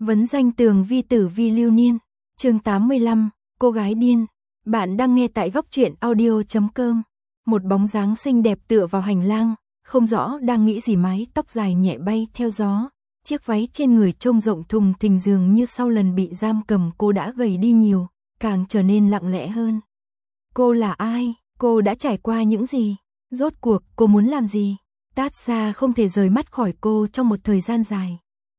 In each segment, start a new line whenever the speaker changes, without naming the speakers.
Vấn danh tường vi tử vi lưu niên, chương 85, cô gái điên. Bạn đang nghe tại góc truyện audio.com. Một bóng dáng xinh đẹp tựa vào hành lang, không rõ đang nghĩ gì, mái tóc dài nhẹ bay theo gió. Chiếc váy trên người trông rộng thùng thình, dường như sau lần bị giam cầm cô đã gầy đi nhiều, càng trở nên lặng lẽ hơn. Cô là ai? Cô đã trải qua những gì? Rốt cuộc cô muốn làm gì? Tatsa không thể rời mắt khỏi cô trong một thời gian dài.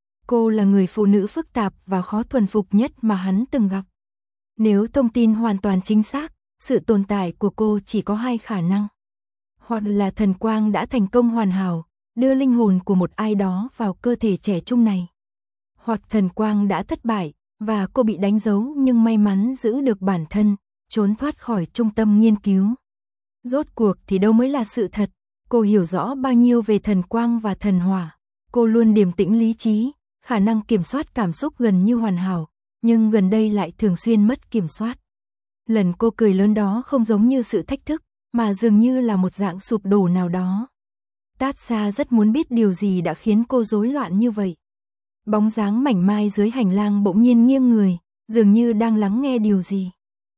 Cô là người phụ nữ phức tạp và khó thuần phục nhất mà hắn từng gặp. Nếu thông tin hoàn toàn chính xác, sự tồn tại của cô chỉ có hai khả năng. Hoặc là thần quang đã thành công hoàn hảo, đưa linh hồn của một ai đó vào cơ thể trẻ trung này. Hoặc thần quang đã thất bại, và cô bị đánh dấu nhưng may mắn giữ được bản thân, trốn thoát khỏi trung tâm nghiên cứu. Rốt cuộc thì đâu mới là sự thật? Cô hiểu rõ bao nhiêu về thần quang và thần hỏa? Cô luôn điềm tĩnh lý trí, khả năng kiểm soát cảm xúc gần như hoàn hảo, nhưng gần đây lại thường xuyên mất kiểm soát. Lần cô cười lớn đó không giống như sự thách thức, mà dường như là một dạng sụp đổ nào đó. Tatsa rất muốn biết điều gì đã khiến cô rối loạn như vậy. Bóng dáng mảnh mai dưới hành lang bỗng nhiên nghiêng người, dường như đang lắng nghe điều gì.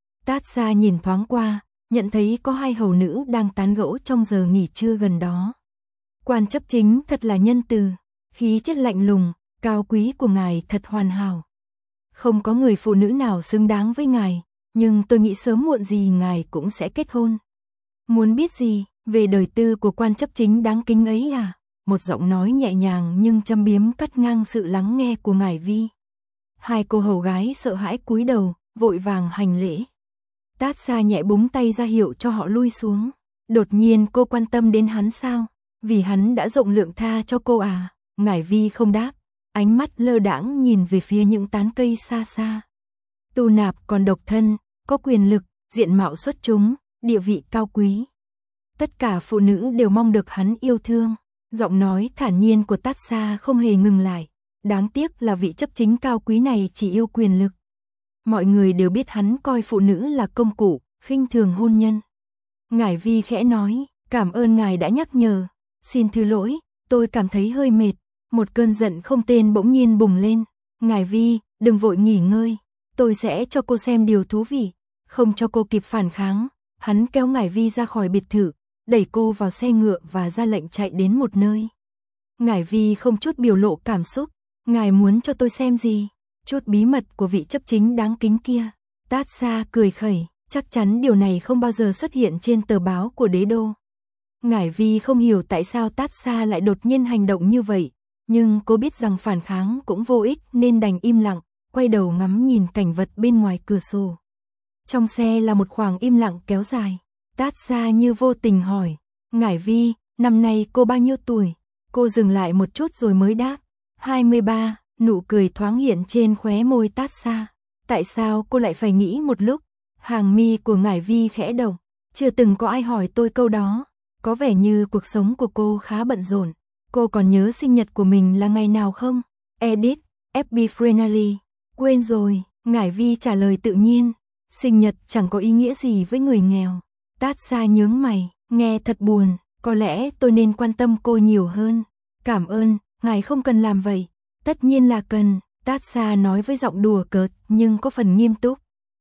Tatsa nhìn thoáng qua, nhận thấy có hai hầu nữ đang tán gẫu trong giờ nghỉ trưa gần đó. Quan chấp chính thật là nhân từ, khí chất lạnh lùng, cao quý của ngài thật hoàn hảo. Không có người phụ nữ nào xứng đáng với ngài, nhưng tôi nghĩ sớm muộn gì ngài cũng sẽ kết hôn. Muốn biết gì về đời tư của quan chấp chính đáng kính ấy à? Một giọng nói nhẹ nhàng nhưng châm biếm cắt ngang sự lắng nghe của ngài Vi. Hai cô hầu gái sợ hãi cúi đầu, vội vàng hành lễ. Tatsa nhẹ búng tay ra hiệu cho họ lui xuống. Đột nhiên cô quan tâm đến hắn sao? Vì hắn đã rộng lượng tha cho cô à? Ngải Vi không đáp, ánh mắt lơ đãng nhìn về phía những tán cây xa xa. Tu nạp còn độc thân, có quyền lực, diện mạo xuất chúng, địa vị cao quý. Tất cả phụ nữ đều mong được hắn yêu thương. Giọng nói thản nhiên của Tatsa không hề ngừng lại. Đáng tiếc là vị chấp chính cao quý này chỉ yêu quyền lực. Mọi người đều biết hắn coi phụ nữ là công cụ, khinh thường hôn nhân. Ngải Vi khẽ nói, cảm ơn ngài đã nhắc nhở. Xin thứ lỗi, tôi cảm thấy hơi mệt. Một cơn giận không tên bỗng nhiên bùng lên. Ngải Vi, đừng vội nghỉ ngơi. Tôi sẽ cho cô xem điều thú vị. Không cho cô kịp phản kháng, hắn kéo Ngải Vi ra khỏi biệt thự, đẩy cô vào xe ngựa và ra lệnh chạy đến một nơi. Ngải Vi không chút biểu lộ cảm xúc. Ngài muốn cho tôi xem gì? Chút bí mật của vị chấp chính đáng kính kia. Tatsa cười khẩy, chắc chắn điều này không bao giờ xuất hiện trên tờ báo của đế đô. Ngải Vi không hiểu tại sao Tatsa lại đột nhiên hành động như vậy, nhưng cô biết rằng phản kháng cũng vô ích nên đành im lặng, quay đầu ngắm nhìn cảnh vật bên ngoài cửa sổ. Trong xe là một khoảng im lặng kéo dài. Tatsa như vô tình hỏi, Ngải Vi, năm nay cô bao nhiêu tuổi? Cô dừng lại một chút rồi mới đáp, 23, nụ cười thoáng hiện trên khóe môi Tatsa. Tại sao cô lại phải nghĩ một lúc? Hàng mi của Ngải Vi khẽ động, chưa từng có ai hỏi tôi câu đó. Có vẻ như cuộc sống của cô khá bận rộn. Cô còn nhớ sinh nhật của mình là ngày nào không? Edit, FB Friendly. Quên rồi, Ngải Vi trả lời tự nhiên. Sinh nhật chẳng có ý nghĩa gì với người nghèo. Tatsa nhướng mày, nghe thật buồn. Có lẽ tôi nên quan tâm cô nhiều hơn. Cảm ơn, ngài không cần làm vậy. Tất nhiên là cần, Tatsa nói với giọng đùa cợt nhưng có phần nghiêm túc.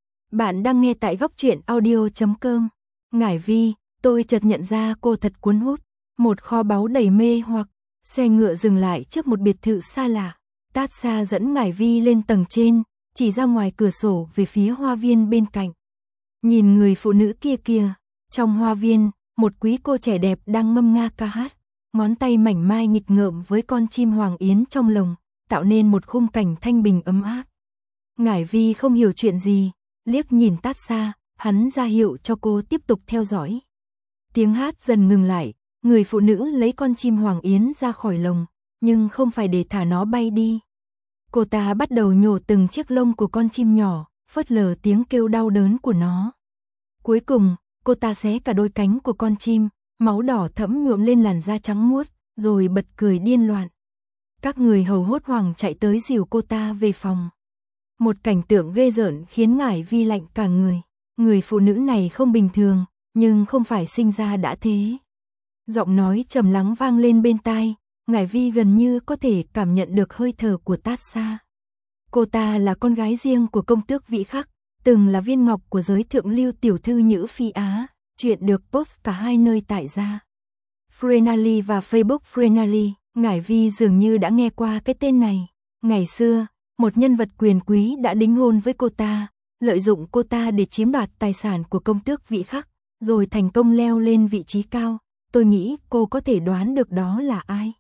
Bạn đang nghe tại góc truyện audio.com. Ngải Vi, tôi chợt nhận ra cô thật cuốn hút. Một kho báu đầy mê hoặc. Xe ngựa dừng lại trước một biệt thự xa lạ. Tatsa dẫn Ngải Vi lên tầng trên, chỉ ra ngoài cửa sổ về phía hoa viên bên cạnh. Nhìn người phụ nữ kia kìa. Trong hoa viên, một quý cô trẻ đẹp đang ngâm nga ca hát. Ngón tay mảnh mai nghịch ngợm với con chim hoàng yến trong lồng, tạo nên một khung cảnh thanh bình ấm áp. Ngải Vi không hiểu chuyện gì, liếc nhìn Tatsa, hắn ra hiệu cho cô tiếp tục theo dõi. Tiếng hát dần ngừng lại, người phụ nữ lấy con chim hoàng yến ra khỏi lồng, nhưng không phải để thả nó bay đi. Cô ta bắt đầu nhổ từng chiếc lông của con chim nhỏ, phớt lờ tiếng kêu đau đớn của nó. Cuối cùng, cô ta xé cả đôi cánh của con chim, máu đỏ thẫm nhuộm lên làn da trắng muốt, rồi bật cười điên loạn. Các người hầu hốt hoảng chạy tới dìu cô ta về phòng. Một cảnh tượng ghê rợn khiến Ngải Vi lạnh cả người. Người phụ nữ này không bình thường, nhưng không phải sinh ra đã thế. Giọng nói trầm lắng vang lên bên tai, Ngải Vi gần như có thể cảm nhận được hơi thở của Tatsa. Cô ta là con gái riêng của công tước Vĩ Khắc, từng là viên ngọc của giới thượng lưu tiểu thư Nhữ Phi Á, chuyện được post cả hai nơi tại gia Frenally và Facebook Frenally. Ngải Vi dường như đã nghe qua cái tên này. Ngày xưa, một nhân vật quyền quý đã đính hôn với cô ta, lợi dụng cô ta để chiếm đoạt tài sản của công tước Vĩ Khắc, rồi thành công leo lên vị trí cao. Tôi nghĩ cô có thể đoán được đó là ai.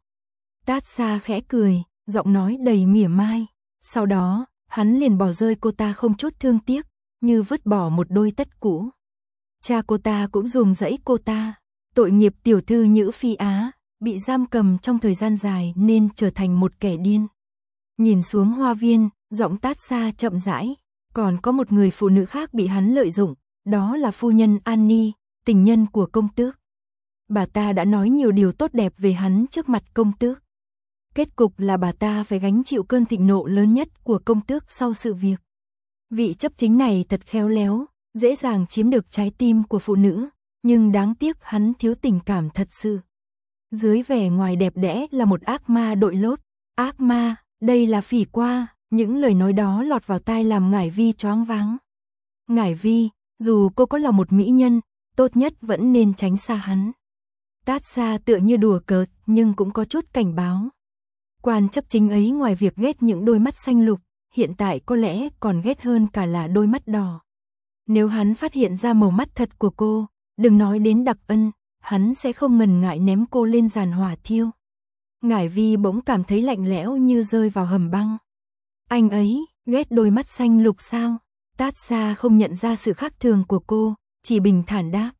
Tatsa khẽ cười, giọng nói đầy mỉa mai. Sau đó, hắn liền bỏ rơi cô ta không chút thương tiếc, như vứt bỏ một đôi tất cũ. Cha cô ta cũng ruồng rẫy cô ta. Tội nghiệp tiểu thư Nhữ Phi Á, bị giam cầm trong thời gian dài nên trở thành một kẻ điên. Nhìn xuống hoa viên, giọng Tatsa chậm rãi. Còn có một người phụ nữ khác bị hắn lợi dụng, đó là phu nhân Annie, tình nhân của công tước. Bà ta đã nói nhiều điều tốt đẹp về hắn trước mặt công tước. Kết cục là bà ta phải gánh chịu cơn thịnh nộ lớn nhất của công tước sau sự việc. Vị chấp chính này thật khéo léo, dễ dàng chiếm được trái tim của phụ nữ, nhưng đáng tiếc hắn thiếu tình cảm thật sự. Dưới vẻ ngoài đẹp đẽ là một ác ma đội lốt. Ác ma, đây là Phỉ Qua. Những lời nói đó lọt vào tai làm Ngải Vi choáng váng. Ngải Vi, dù cô có là một mỹ nhân, tốt nhất vẫn nên tránh xa hắn. Tatsa tựa như đùa cợt nhưng cũng có chút cảnh báo. Quan chấp chính ấy ngoài việc ghét những đôi mắt xanh lục, hiện tại có lẽ còn ghét hơn cả là đôi mắt đỏ. Nếu hắn phát hiện ra màu mắt thật của cô, đừng nói đến đặc ân, hắn sẽ không ngần ngại ném cô lên giàn hỏa thiêu. Ngải Vi bỗng cảm thấy lạnh lẽo như rơi vào hầm băng. Anh ấy, ghét đôi mắt xanh lục sao? Tatsa không nhận ra sự khác thường của cô, chỉ bình thản đáp.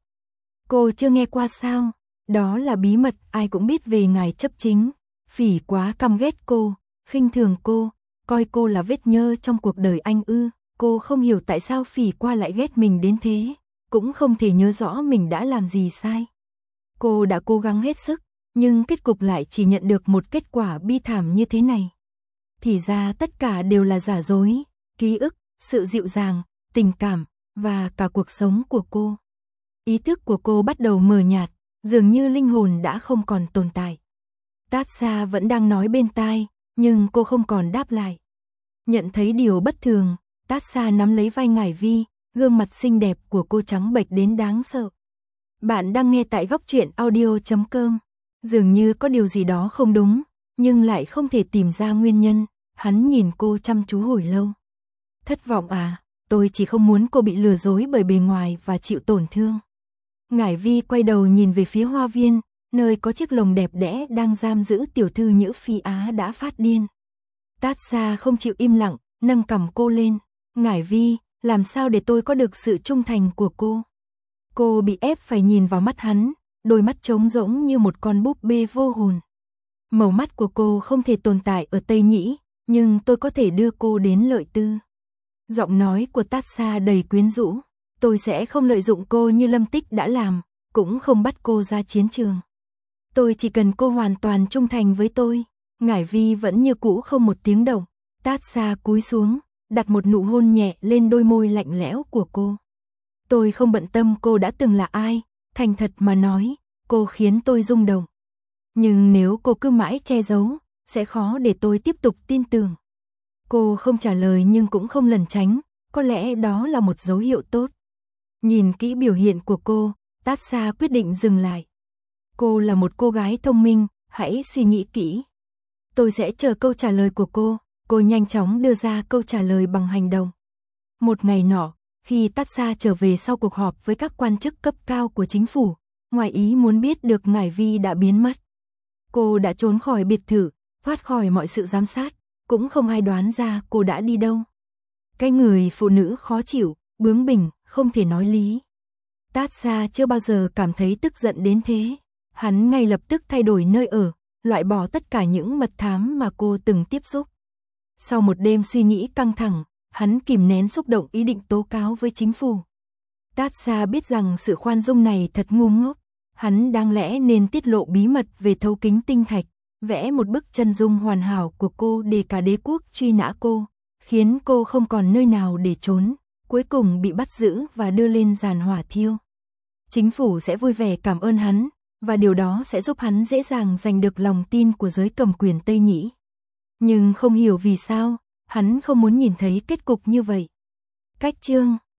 Cô chưa nghe qua sao? Đó là bí mật ai cũng biết về ngài chấp chính. Phỉ Quá căm ghét cô, khinh thường cô, coi cô là vết nhơ trong cuộc đời anh ư. Cô không hiểu tại sao Phỉ Qua lại ghét mình đến thế, cũng không thể nhớ rõ mình đã làm gì sai. Cô đã cố gắng hết sức, nhưng kết cục lại chỉ nhận được một kết quả bi thảm như thế này. Thì ra tất cả đều là giả dối, ký ức, sự dịu dàng, tình cảm, và cả cuộc sống của cô. Ý thức của cô bắt đầu mờ nhạt, dường như linh hồn đã không còn tồn tại. Tatsa vẫn đang nói bên tai, nhưng cô không còn đáp lại. Nhận thấy điều bất thường, Tatsa nắm lấy vai Ngải Vi, gương mặt xinh đẹp của cô trắng bệch đến đáng sợ. Bạn đang nghe tại Góc Truyện Audio.com. Dường như có điều gì đó không đúng, nhưng lại không thể tìm ra nguyên nhân. Hắn nhìn cô chăm chú hồi lâu. Thất vọng à, tôi chỉ không muốn cô bị lừa dối bởi bề ngoài và chịu tổn thương. Ngải Vi quay đầu nhìn về phía hoa viên, nơi có chiếc lồng đẹp đẽ đang giam giữ tiểu thư Nhữ Phi Á đã phát điên. Tatsa không chịu im lặng, nâng cằm cô lên. Ngải Vi, làm sao để tôi có được sự trung thành của cô? Cô bị ép phải nhìn vào mắt hắn, đôi mắt trống rỗng như một con búp bê vô hồn. Màu mắt của cô không thể tồn tại ở Tây Nhĩ, nhưng tôi có thể đưa cô đến Lợi Tư. Giọng nói của Tatsa đầy quyến rũ. Tôi sẽ không lợi dụng cô như Lâm Tích đã làm, cũng không bắt cô ra chiến trường. Tôi chỉ cần cô hoàn toàn trung thành với tôi. Ngải Vi vẫn như cũ không một tiếng động. Tatsa cúi xuống, đặt một nụ hôn nhẹ lên đôi môi lạnh lẽo của cô. Tôi không bận tâm cô đã từng là ai, thành thật mà nói, cô khiến tôi rung động. Nhưng nếu cô cứ mãi che giấu, sẽ khó để tôi tiếp tục tin tưởng. Cô không trả lời nhưng cũng không lẩn tránh, có lẽ đó là một dấu hiệu tốt. Nhìn kỹ biểu hiện của cô, Tatsa quyết định dừng lại. Cô là một cô gái thông minh, hãy suy nghĩ kỹ. Tôi sẽ chờ câu trả lời của cô nhanh chóng đưa ra câu trả lời bằng hành động. Một ngày nọ, khi Tatsa trở về sau cuộc họp với các quan chức cấp cao của chính phủ, ngoài ý muốn biết được Ngải Vi đã biến mất. Cô đã trốn khỏi biệt thự, thoát khỏi mọi sự giám sát, cũng không ai đoán ra cô đã đi đâu. Cái người phụ nữ khó chịu, bướng bỉnh, không thể nói lý. Tatsa chưa bao giờ cảm thấy tức giận đến thế. Hắn ngay lập tức thay đổi nơi ở, loại bỏ tất cả những mật thám mà cô từng tiếp xúc. Sau một đêm suy nghĩ căng thẳng, hắn kìm nén xúc động ý định tố cáo với chính phủ. Tatsa biết rằng sự khoan dung này thật ngu ngốc. Hắn đáng lẽ nên tiết lộ bí mật về thấu kính tinh thạch, vẽ một bức chân dung hoàn hảo của cô để cả đế quốc truy nã cô, khiến cô không còn nơi nào để trốn, cuối cùng bị bắt giữ và đưa lên giàn hỏa thiêu. Chính phủ sẽ vui vẻ cảm ơn hắn, và điều đó sẽ giúp hắn dễ dàng giành được lòng tin của giới cầm quyền Tây Nhĩ. Nhưng không hiểu vì sao, Hắn không muốn nhìn thấy kết cục như vậy. Cách chương